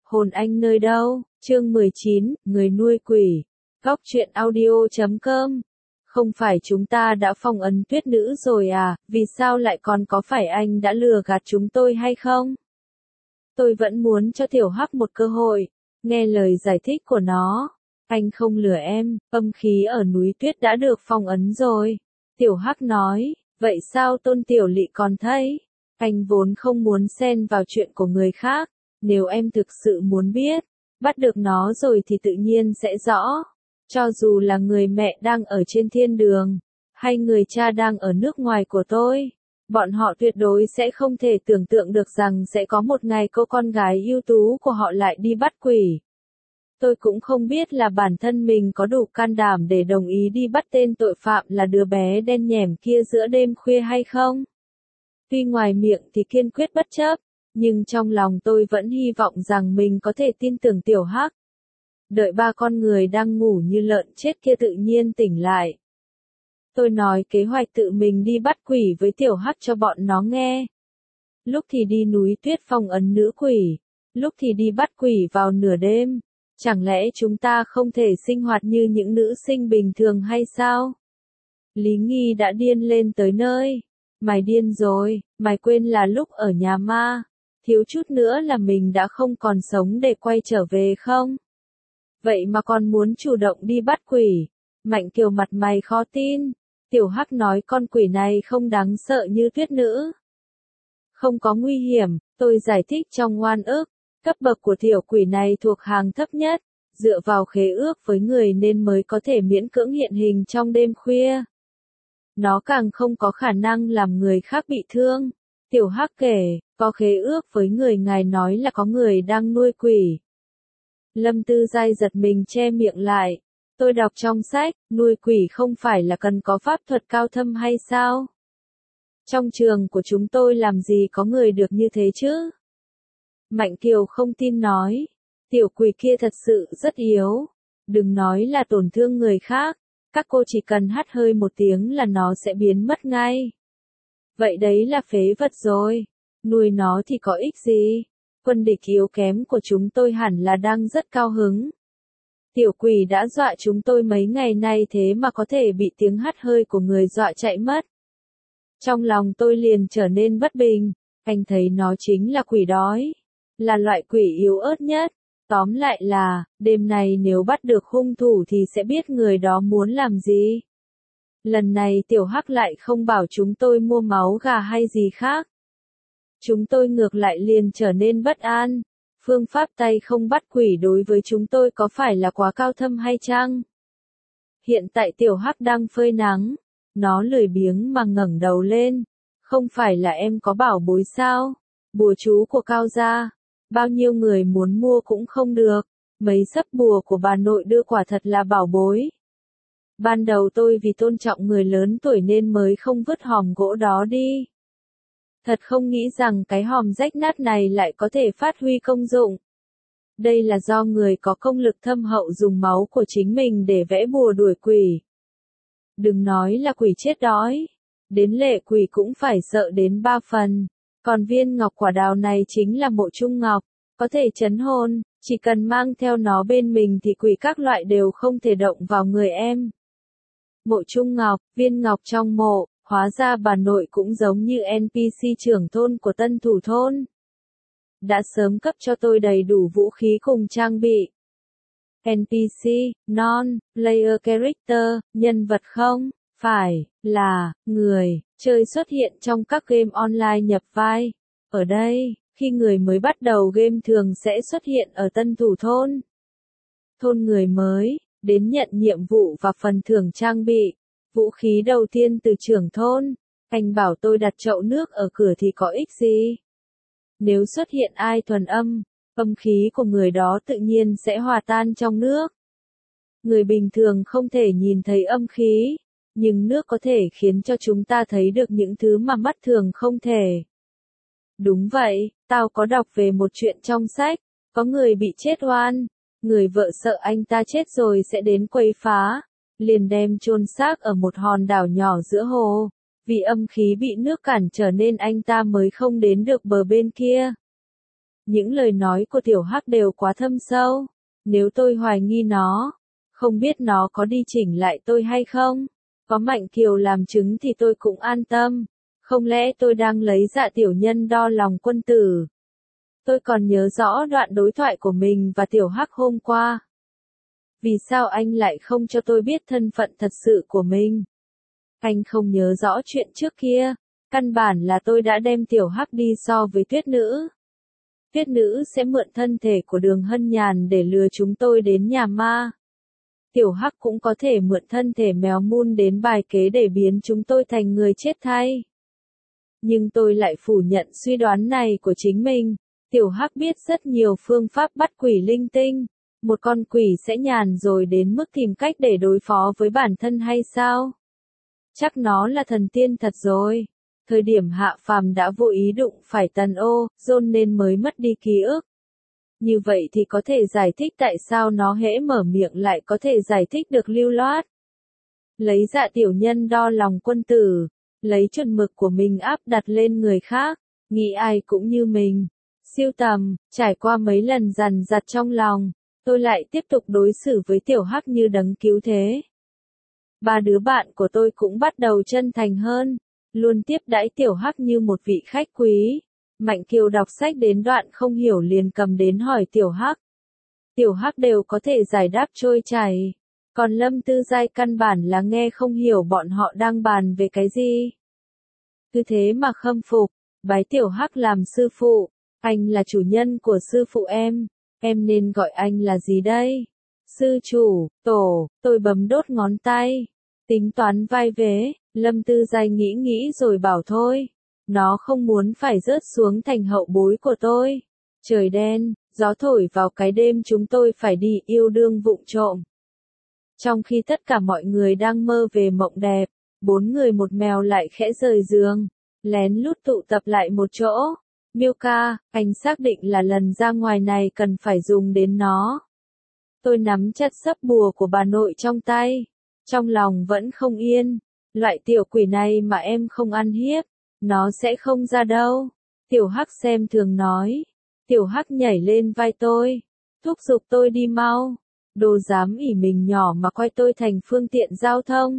Hồn anh nơi đâu? Chương 19, người nuôi quỷ. Góc truyện audio.com. Không phải chúng ta đã phong ấn tuyết nữ rồi à, vì sao lại còn có phải anh đã lừa gạt chúng tôi hay không? Tôi vẫn muốn cho Tiểu Hắc một cơ hội, nghe lời giải thích của nó. Anh không lừa em, âm khí ở núi tuyết đã được phong ấn rồi. Tiểu Hắc nói, vậy sao Tôn Tiểu Lị còn thấy? Anh vốn không muốn xen vào chuyện của người khác, nếu em thực sự muốn biết, bắt được nó rồi thì tự nhiên sẽ rõ. Cho dù là người mẹ đang ở trên thiên đường, hay người cha đang ở nước ngoài của tôi, bọn họ tuyệt đối sẽ không thể tưởng tượng được rằng sẽ có một ngày cô con gái ưu tú của họ lại đi bắt quỷ. Tôi cũng không biết là bản thân mình có đủ can đảm để đồng ý đi bắt tên tội phạm là đứa bé đen nhẻm kia giữa đêm khuya hay không. Tuy ngoài miệng thì kiên quyết bất chấp, nhưng trong lòng tôi vẫn hy vọng rằng mình có thể tin tưởng Tiểu Hắc. Đợi ba con người đang ngủ như lợn chết kia tự nhiên tỉnh lại. Tôi nói kế hoạch tự mình đi bắt quỷ với Tiểu Hắc cho bọn nó nghe. Lúc thì đi núi tuyết phong ấn nữ quỷ, lúc thì đi bắt quỷ vào nửa đêm. Chẳng lẽ chúng ta không thể sinh hoạt như những nữ sinh bình thường hay sao? Lý Nghi đã điên lên tới nơi. Mày điên rồi, mày quên là lúc ở nhà ma, thiếu chút nữa là mình đã không còn sống để quay trở về không? Vậy mà còn muốn chủ động đi bắt quỷ. Mạnh Kiều mặt mày khó tin. Tiểu Hắc nói con quỷ này không đáng sợ như tuyết nữ. Không có nguy hiểm, tôi giải thích trong oan ức. Cấp bậc của tiểu quỷ này thuộc hàng thấp nhất, dựa vào khế ước với người nên mới có thể miễn cưỡng hiện hình trong đêm khuya. Nó càng không có khả năng làm người khác bị thương. Tiểu Hắc kể, có khế ước với người ngài nói là có người đang nuôi quỷ. Lâm Tư Giai giật mình che miệng lại. Tôi đọc trong sách, nuôi quỷ không phải là cần có pháp thuật cao thâm hay sao? Trong trường của chúng tôi làm gì có người được như thế chứ? Mạnh Kiều không tin nói. Tiểu quỷ kia thật sự rất yếu. Đừng nói là tổn thương người khác. Các cô chỉ cần hắt hơi một tiếng là nó sẽ biến mất ngay. Vậy đấy là phế vật rồi. Nuôi nó thì có ích gì? Quân địch yếu kém của chúng tôi hẳn là đang rất cao hứng. Tiểu quỷ đã dọa chúng tôi mấy ngày nay thế mà có thể bị tiếng hắt hơi của người dọa chạy mất. Trong lòng tôi liền trở nên bất bình. Anh thấy nó chính là quỷ đói. Là loại quỷ yếu ớt nhất. Tóm lại là, đêm này nếu bắt được hung thủ thì sẽ biết người đó muốn làm gì. Lần này Tiểu Hắc lại không bảo chúng tôi mua máu gà hay gì khác. Chúng tôi ngược lại liền trở nên bất an. Phương pháp tay không bắt quỷ đối với chúng tôi có phải là quá cao thâm hay chăng? Hiện tại Tiểu Hắc đang phơi nắng. Nó lười biếng mà ngẩng đầu lên. Không phải là em có bảo bối sao? Bùa chú của Cao gia. Bao nhiêu người muốn mua cũng không được. Mấy sấp bùa của bà nội đưa quả thật là bảo bối. Ban đầu tôi vì tôn trọng người lớn tuổi nên mới không vứt hòm gỗ đó đi. Thật không nghĩ rằng cái hòm rách nát này lại có thể phát huy công dụng. Đây là do người có công lực thâm hậu dùng máu của chính mình để vẽ bùa đuổi quỷ. Đừng nói là quỷ chết đói. Đến lệ quỷ cũng phải sợ đến 3 phần. Còn viên ngọc quả đào này chính là mộ trung ngọc. Có thể trấn hồn, chỉ cần mang theo nó bên mình thì quỷ các loại đều không thể động vào người em. Mộ trung ngọc, viên ngọc trong mộ. Hóa ra bà nội cũng giống như NPC trưởng thôn của tân thủ thôn. Đã sớm cấp cho tôi đầy đủ vũ khí cùng trang bị. NPC, non-player character, nhân vật không, phải, là, người, chơi xuất hiện trong các game online nhập vai. Ở đây, khi người mới bắt đầu game thường sẽ xuất hiện ở tân thủ thôn. Thôn người mới, đến nhận nhiệm vụ và phần thưởng trang bị. Vũ khí đầu tiên từ trưởng thôn. Anh bảo tôi đặt chậu nước ở cửa thì có ích gì? Nếu xuất hiện ai thuần âm, âm khí của người đó tự nhiên sẽ hòa tan trong nước. Người bình thường không thể nhìn thấy âm khí, nhưng nước có thể khiến cho chúng ta thấy được những thứ mà mắt thường không thể. Đúng vậy, tao có đọc về một chuyện trong sách, có người bị chết oan, người vợ sợ anh ta chết rồi sẽ đến quấy phá. Liền đem chôn xác ở một hòn đảo nhỏ giữa hồ, vì âm khí bị nước cản trở nên anh ta mới không đến được bờ bên kia. Những lời nói của tiểu hắc đều quá thâm sâu. Nếu tôi hoài nghi nó, không biết nó có đi chỉnh lại tôi hay không? Có Mạnh Kiều làm chứng thì tôi cũng an tâm. Không lẽ tôi đang lấy Dạ tiểu nhân đo lòng quân tử? Tôi còn nhớ rõ đoạn đối thoại của mình và tiểu hắc hôm qua. Vì sao anh lại không cho tôi biết thân phận thật sự của mình? Anh không nhớ rõ chuyện trước kia. Căn bản là tôi đã đem tiểu hắc đi so với tuyết nữ. Tuyết nữ sẽ mượn thân thể của Đường Hân Nhàn để lừa chúng tôi đến nhà ma. Tiểu hắc cũng có thể mượn thân thể mèo mun đến bài kế để biến chúng tôi thành người chết thay. Nhưng tôi lại phủ nhận suy đoán này của chính mình. Tiểu hắc biết rất nhiều phương pháp bắt quỷ linh tinh. Một con quỷ sẽ nhàn rồi đến mức tìm cách để đối phó với bản thân hay sao? Chắc nó là thần tiên thật rồi. Thời điểm hạ phàm đã vô ý đụng phải Tần Ô, John nên mới mất đi ký ức. Như vậy thì có thể giải thích tại sao nó hễ mở miệng lại có thể giải thích được lưu loát. Lấy Dạ tiểu nhân đo lòng quân tử, lấy chuẩn mực của mình áp đặt lên người khác, nghĩ ai cũng như mình. Siêu tầm, trải qua mấy lần dằn vặt trong lòng, tôi lại tiếp tục đối xử với tiểu hắc như đấng cứu thế. Ba đứa bạn của tôi cũng bắt đầu chân thành hơn, luôn tiếp đãi tiểu hắc như một vị khách quý. Mạnh Kiều đọc sách đến đoạn không hiểu liền cầm đến hỏi tiểu hắc. Tiểu hắc đều có thể giải đáp trôi chảy. Còn Lâm Tư Giai căn bản là nghe không hiểu bọn họ đang bàn về cái gì. Cứ thế mà khâm phục, bái tiểu hắc làm sư phụ. Anh là chủ nhân của sư phụ em nên gọi anh là gì đây? Sư chủ, tổ, tôi bấm đốt ngón tay. Tính toán vai vế, Lâm Tư Giai nghĩ rồi bảo thôi. Nó không muốn phải rớt xuống thành hậu bối của tôi. Trời đen, gió thổi vào cái đêm chúng tôi phải đi yêu đương vụng trộm. Trong khi tất cả mọi người đang mơ về mộng đẹp, 4 người một mèo lại khẽ rời giường, lén lút tụ tập lại một chỗ. Milka, anh xác định là lần ra ngoài này cần phải dùng đến nó. Tôi nắm chặt sấp bùa của bà nội trong tay. Trong lòng vẫn không yên. Loại tiểu quỷ này mà em không ăn hiếp, nó sẽ không ra đâu. Tiểu hắc xem thường nói. Tiểu hắc nhảy lên vai tôi, thúc giục tôi đi mau. Đồ dám ỷ mình nhỏ mà coi tôi thành phương tiện giao thông.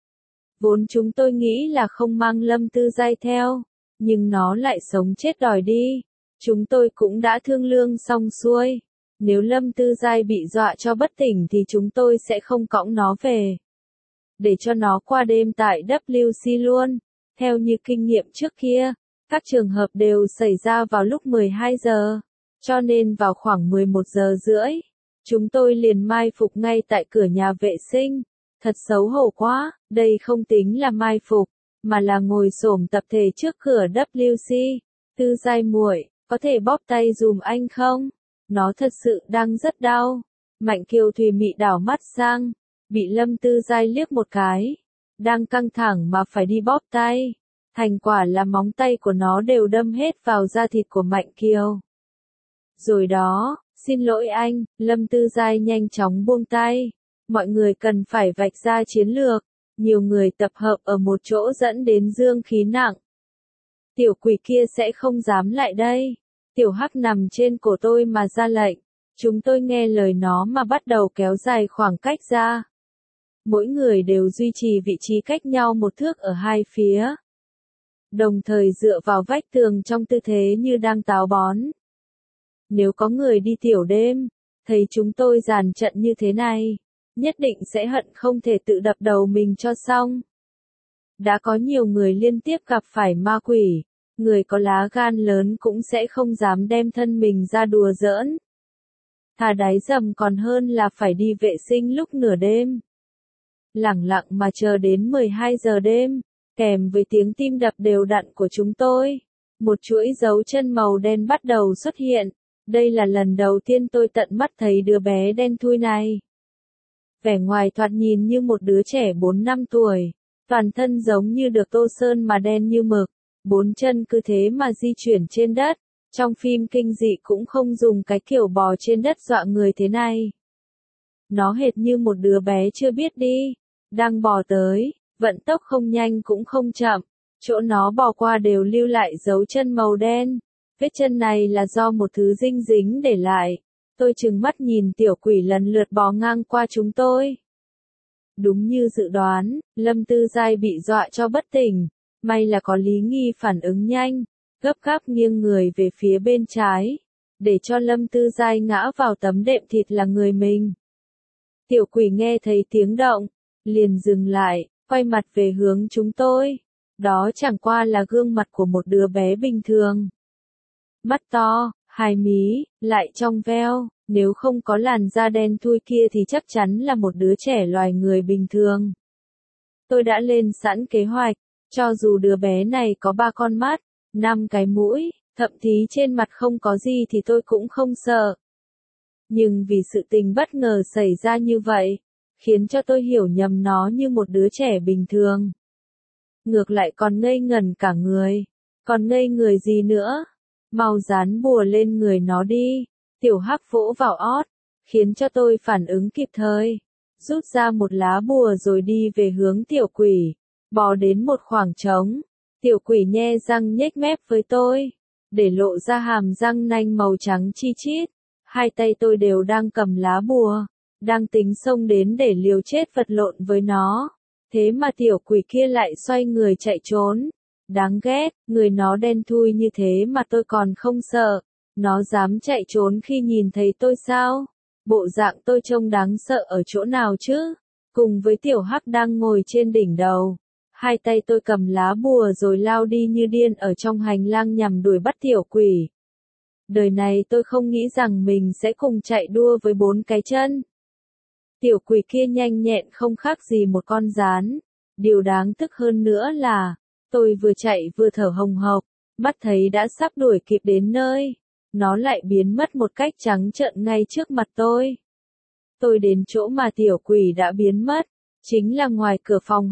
Vốn chúng tôi nghĩ là không mang Lâm Tư Giai theo, nhưng nó lại sống chết đòi đi. Chúng tôi cũng đã thương lượng xong xuôi. Nếu Lâm Tư Giai bị dọa cho bất tỉnh thì chúng tôi sẽ không cõng nó về. Để cho nó qua đêm tại WC luôn. Theo như kinh nghiệm trước kia, các trường hợp đều xảy ra vào lúc 12 giờ. Cho nên vào khoảng 11 giờ rưỡi, chúng tôi liền mai phục ngay tại cửa nhà vệ sinh. Thật xấu hổ quá, đây không tính là mai phục, mà là ngồi xổm tập thể trước cửa WC. Tư Giai muội, có thể bóp tay dùm anh không? Nó thật sự đang rất đau. Mạnh Kiều Thùy Mị đảo mắt sang, bị Lâm Tư Giai liếc một cái. Đang căng thẳng mà phải đi bóp tay. Thành quả là móng tay của nó đều đâm hết vào da thịt của Mạnh Kiều. Rồi đó, xin lỗi anh, Lâm Tư Giai nhanh chóng buông tay. Mọi người cần phải vạch ra chiến lược. Nhiều người tập hợp ở một chỗ dẫn đến dương khí nặng. Tiểu quỷ kia sẽ không dám lại đây. Tiểu hắc nằm trên cổ tôi mà ra lệnh. Chúng tôi nghe lời nó mà bắt đầu kéo dài khoảng cách ra. Mỗi người đều duy trì vị trí cách nhau 1 thước ở hai phía. Đồng thời dựa vào vách tường trong tư thế như đang táo bón. Nếu có người đi tiểu đêm, thấy chúng tôi dàn trận như thế này, nhất định sẽ hận không thể tự đập đầu mình cho xong. Đã có nhiều người liên tiếp gặp phải ma quỷ, người có lá gan lớn cũng sẽ không dám đem thân mình ra đùa giỡn. Thà đáy dầm còn hơn là phải đi vệ sinh lúc nửa đêm. Lẳng lặng mà chờ đến 12 giờ đêm, kèm với tiếng tim đập đều đặn của chúng tôi. Một chuỗi dấu chân màu đen bắt đầu xuất hiện. Đây là lần đầu tiên tôi tận mắt thấy đứa bé đen thui này. Vẻ ngoài thoạt nhìn như một đứa trẻ 4 năm tuổi. Toàn thân giống như được tô sơn mà đen như mực. 4 chân cứ thế mà di chuyển trên đất. Trong phim kinh dị cũng không dùng cái kiểu bò trên đất dọa người thế này. Nó hệt như một đứa bé chưa biết đi. Đang bò tới, vận tốc không nhanh cũng không chậm. Chỗ nó bò qua đều lưu lại dấu chân màu đen. Vết chân này là do một thứ dinh dính để lại. Tôi trừng mắt nhìn tiểu quỷ lần lượt bò ngang qua chúng tôi. Đúng như dự đoán, Lâm Tư Giai bị dọa cho bất tỉnh. May là có Lý Nghi phản ứng nhanh, gấp gáp nghiêng người về phía bên trái, để cho Lâm Tư Giai ngã vào tấm đệm thịt là người mình. Tiểu quỷ nghe thấy tiếng động, liền dừng lại, quay mặt về hướng chúng tôi. Đó chẳng qua là gương mặt của một đứa bé bình thường. Mắt to, hai mí, lại trong veo, nếu không có làn da đen thui kia thì chắc chắn là một đứa trẻ loài người bình thường. Tôi đã lên sẵn kế hoạch, cho dù đứa bé này có 3 con mắt, 5 cái mũi, thậm chí trên mặt không có gì thì tôi cũng không sợ. Nhưng vì sự tình bất ngờ xảy ra như vậy, khiến cho tôi hiểu nhầm nó như một đứa trẻ bình thường. Ngược lại còn ngây ngẩn cả người. Còn ngây người gì nữa? Mau dán bùa lên người nó đi. Tiểu Hắc vỗ vào ót, khiến cho tôi phản ứng kịp thời. Rút ra một lá bùa rồi đi về hướng tiểu quỷ. Bò đến một khoảng trống. Tiểu quỷ nhe răng nhếch mép với tôi, để lộ ra hàm răng nanh màu trắng chi chít. Hai tay tôi đều đang cầm lá bùa, đang tính xông đến để liều chết vật lộn với nó. Thế mà tiểu quỷ kia lại xoay người chạy trốn. Đáng ghét, người nó đen thui như thế mà tôi còn không sợ. Nó dám chạy trốn khi nhìn thấy tôi sao? Bộ dạng tôi trông đáng sợ ở chỗ nào chứ? Cùng với tiểu Hắc đang ngồi trên đỉnh đầu. Hai tay tôi cầm lá bùa rồi lao đi như điên ở trong hành lang nhằm đuổi bắt tiểu quỷ. Đời này tôi không nghĩ rằng mình sẽ cùng chạy đua với 4 cái chân. Tiểu quỷ kia nhanh nhẹn không khác gì một con gián. Điều đáng tức hơn nữa là, tôi vừa chạy vừa thở hồng hộc, mắt thấy đã sắp đuổi kịp đến nơi. Nó lại biến mất một cách trắng trợn ngay trước mặt tôi. Tôi đến chỗ mà tiểu quỷ đã biến mất, chính là ngoài cửa phòng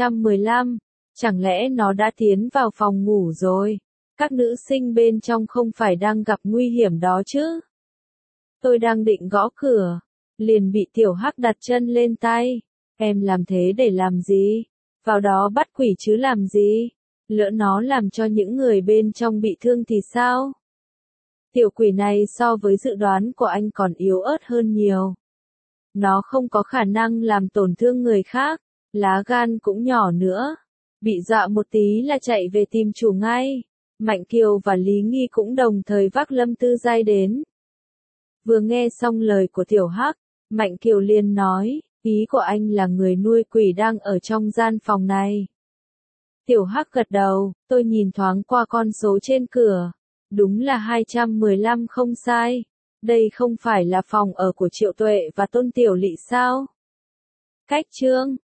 215. Chẳng lẽ nó đã tiến vào phòng ngủ rồi? Các nữ sinh bên trong không phải đang gặp nguy hiểm đó chứ? Tôi đang định gõ cửa, liền bị tiểu Hắc đặt chân lên tay. Em làm thế để làm gì? Vào đó bắt quỷ chứ làm gì? Lỡ nó làm cho những người bên trong bị thương thì sao? Tiểu quỷ này so với dự đoán của anh còn yếu ớt hơn nhiều. Nó không có khả năng làm tổn thương người khác, lá gan cũng nhỏ nữa. Bị dọa một tí là chạy về tìm chủ ngay. Mạnh Kiều và Lý Nghi cũng đồng thời vác Lâm Tư Giai đến. Vừa nghe xong lời của tiểu Hắc, Mạnh Kiều liền nói, ý của anh là người nuôi quỷ đang ở trong gian phòng này. Tiểu Hắc gật đầu, tôi nhìn thoáng qua con số trên cửa. Đúng là 215 không sai. Đây không phải là phòng ở của Triệu Tuệ và Tôn Tiểu Lị sao? Cách chương